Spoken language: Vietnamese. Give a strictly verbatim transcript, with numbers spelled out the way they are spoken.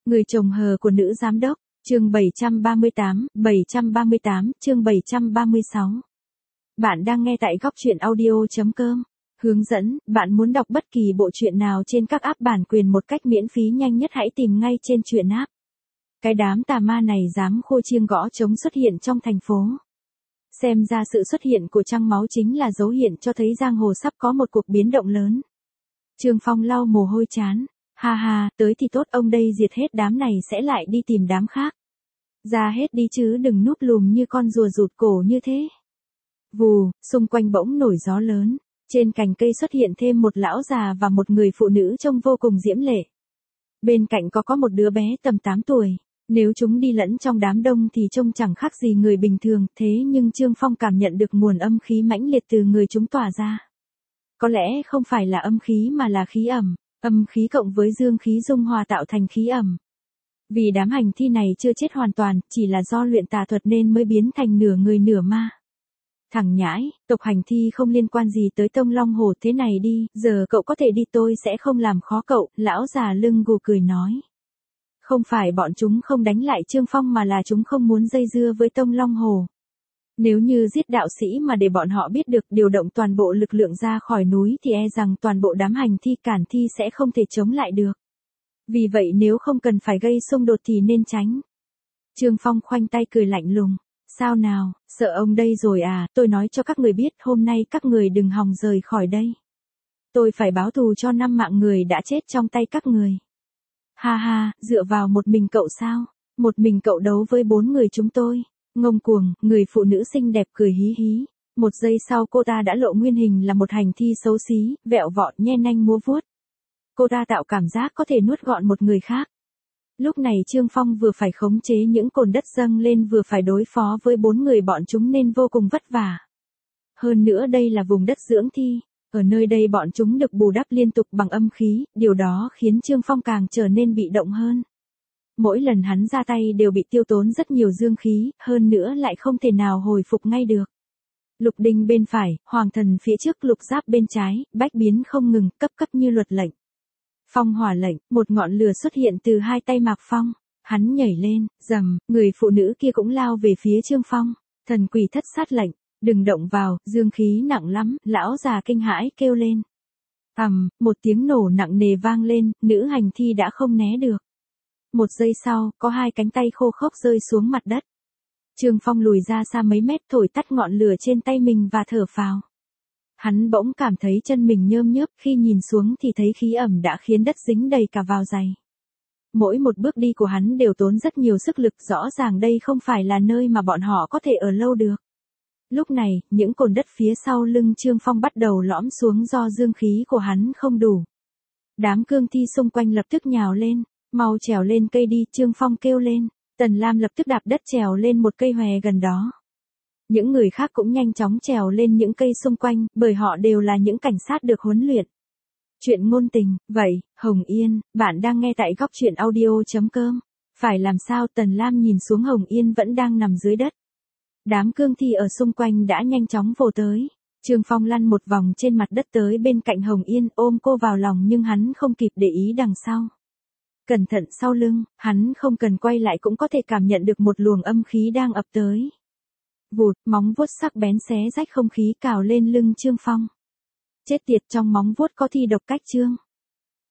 Người chồng hờ của nữ giám đốc, chương bảy trăm ba mươi tám, bảy trăm ba mươi tám, chương bảy trăm ba mươi sáu. Bạn đang nghe tại góc truyện audio chấm com. Hướng dẫn, bạn muốn đọc bất kỳ bộ truyện nào trên các app bản quyền một cách miễn phí nhanh nhất hãy tìm ngay trên truyện app. Cái đám tà ma này dám khua chiêng gõ trống xuất hiện trong thành phố. Xem ra sự xuất hiện của trăng máu chính là dấu hiện cho thấy giang hồ sắp có một cuộc biến động lớn. Trương Phong lau mồ hôi chán. Ha ha, tới thì tốt, ông đây diệt hết đám này sẽ lại đi tìm đám khác. Ra hết đi chứ đừng núp lùm như con rùa rụt cổ như thế. Vù, xung quanh bỗng nổi gió lớn. Trên cành cây xuất hiện thêm một lão già và một người phụ nữ trông vô cùng diễm lệ. Bên cạnh có có một đứa bé tầm tám tuổi. Nếu chúng đi lẫn trong đám đông thì trông chẳng khác gì người bình thường, thế nhưng Trương Phong cảm nhận được nguồn âm khí mãnh liệt từ người chúng tỏa ra. Có lẽ không phải là âm khí mà là khí ẩm, âm khí cộng với dương khí dung hòa tạo thành khí ẩm. Vì đám hành thi này chưa chết hoàn toàn, chỉ là do luyện tà thuật nên mới biến thành nửa người nửa ma. Thằng nhãi, tộc hành thi không liên quan gì tới Tông Long Hồ, thế này đi, giờ cậu có thể đi, tôi sẽ không làm khó cậu, lão già lưng gù cười nói. Không phải bọn chúng không đánh lại Trương Phong mà là chúng không muốn dây dưa với Tông Long Hồ. Nếu như giết đạo sĩ mà để bọn họ biết được điều động toàn bộ lực lượng ra khỏi núi thì e rằng toàn bộ đám hành thi cản thi sẽ không thể chống lại được. Vì vậy nếu không cần phải gây xung đột thì nên tránh. Trương Phong khoanh tay cười lạnh lùng. Sao nào, sợ ông đây rồi à, tôi nói cho các người biết hôm nay các người đừng hòng rời khỏi đây. Tôi phải báo thù cho năm mạng người đã chết trong tay các người. Ha ha, dựa vào một mình cậu sao? Một mình cậu đấu với bốn người chúng tôi. Ngông cuồng, người phụ nữ xinh đẹp cười hí hí. Một giây sau cô ta đã lộ nguyên hình là một hành thi xấu xí, vẹo vọt nhe nanh múa vuốt. Cô ta tạo cảm giác có thể nuốt gọn một người khác. Lúc này Trương Phong vừa phải khống chế những cồn đất dâng lên vừa phải đối phó với bốn người bọn chúng nên vô cùng vất vả. Hơn nữa đây là vùng đất dưỡng thi. Ở nơi đây bọn chúng được bù đắp liên tục bằng âm khí, điều đó khiến Trương Phong càng trở nên bị động hơn. Mỗi lần hắn ra tay đều bị tiêu tốn rất nhiều dương khí, hơn nữa lại không thể nào hồi phục ngay được. Lục đinh bên phải, hoàng thần phía trước, lục giáp bên trái, bách biến không ngừng, cấp cấp như luật lệnh. Phong hỏa lệnh, một ngọn lửa xuất hiện từ hai tay Mạc Phong. Hắn nhảy lên, rầm, người phụ nữ kia cũng lao về phía Trương Phong. Thần quỷ thất sát lệnh, đừng động vào, dương khí nặng lắm, lão già kinh hãi kêu lên. Ầm, một tiếng nổ nặng nề vang lên, nữ hành thi đã không né được. Một giây sau, có hai cánh tay khô khốc rơi xuống mặt đất. Trương Phong lùi ra xa mấy mét thổi tắt ngọn lửa trên tay mình và thở phào. Hắn bỗng cảm thấy chân mình nhơm nhớp, khi nhìn xuống thì thấy khí ẩm đã khiến đất dính đầy cả vào giày. Mỗi một bước đi của hắn đều tốn rất nhiều sức lực, rõ ràng đây không phải là nơi mà bọn họ có thể ở lâu được. Lúc này, những cồn đất phía sau lưng Trương Phong bắt đầu lõm xuống do dương khí của hắn không đủ. Đám cương thi xung quanh lập tức nhào lên, mau trèo lên cây đi, Trương Phong kêu lên. Tần Lam lập tức đạp đất trèo lên một cây hòe gần đó. Những người khác cũng nhanh chóng trèo lên những cây xung quanh, bởi họ đều là những cảnh sát được huấn luyện. Chuyện ngôn tình, vậy, Hồng Yên, bạn đang nghe tại góc truyện audio chấm com. Phải làm sao? Tần Lam nhìn xuống Hồng Yên vẫn đang nằm dưới đất. Đám cương thi ở xung quanh đã nhanh chóng vồ tới. Trương Phong lăn một vòng trên mặt đất tới bên cạnh Hồng Yên, ôm cô vào lòng nhưng hắn không kịp để ý đằng sau. Cẩn thận sau lưng, hắn không cần quay lại cũng có thể cảm nhận được một luồng âm khí đang ập tới. Vụt, móng vuốt sắc bén xé rách không khí cào lên lưng Trương Phong. Chết tiệt, trong móng vuốt có thi độc cách Trương.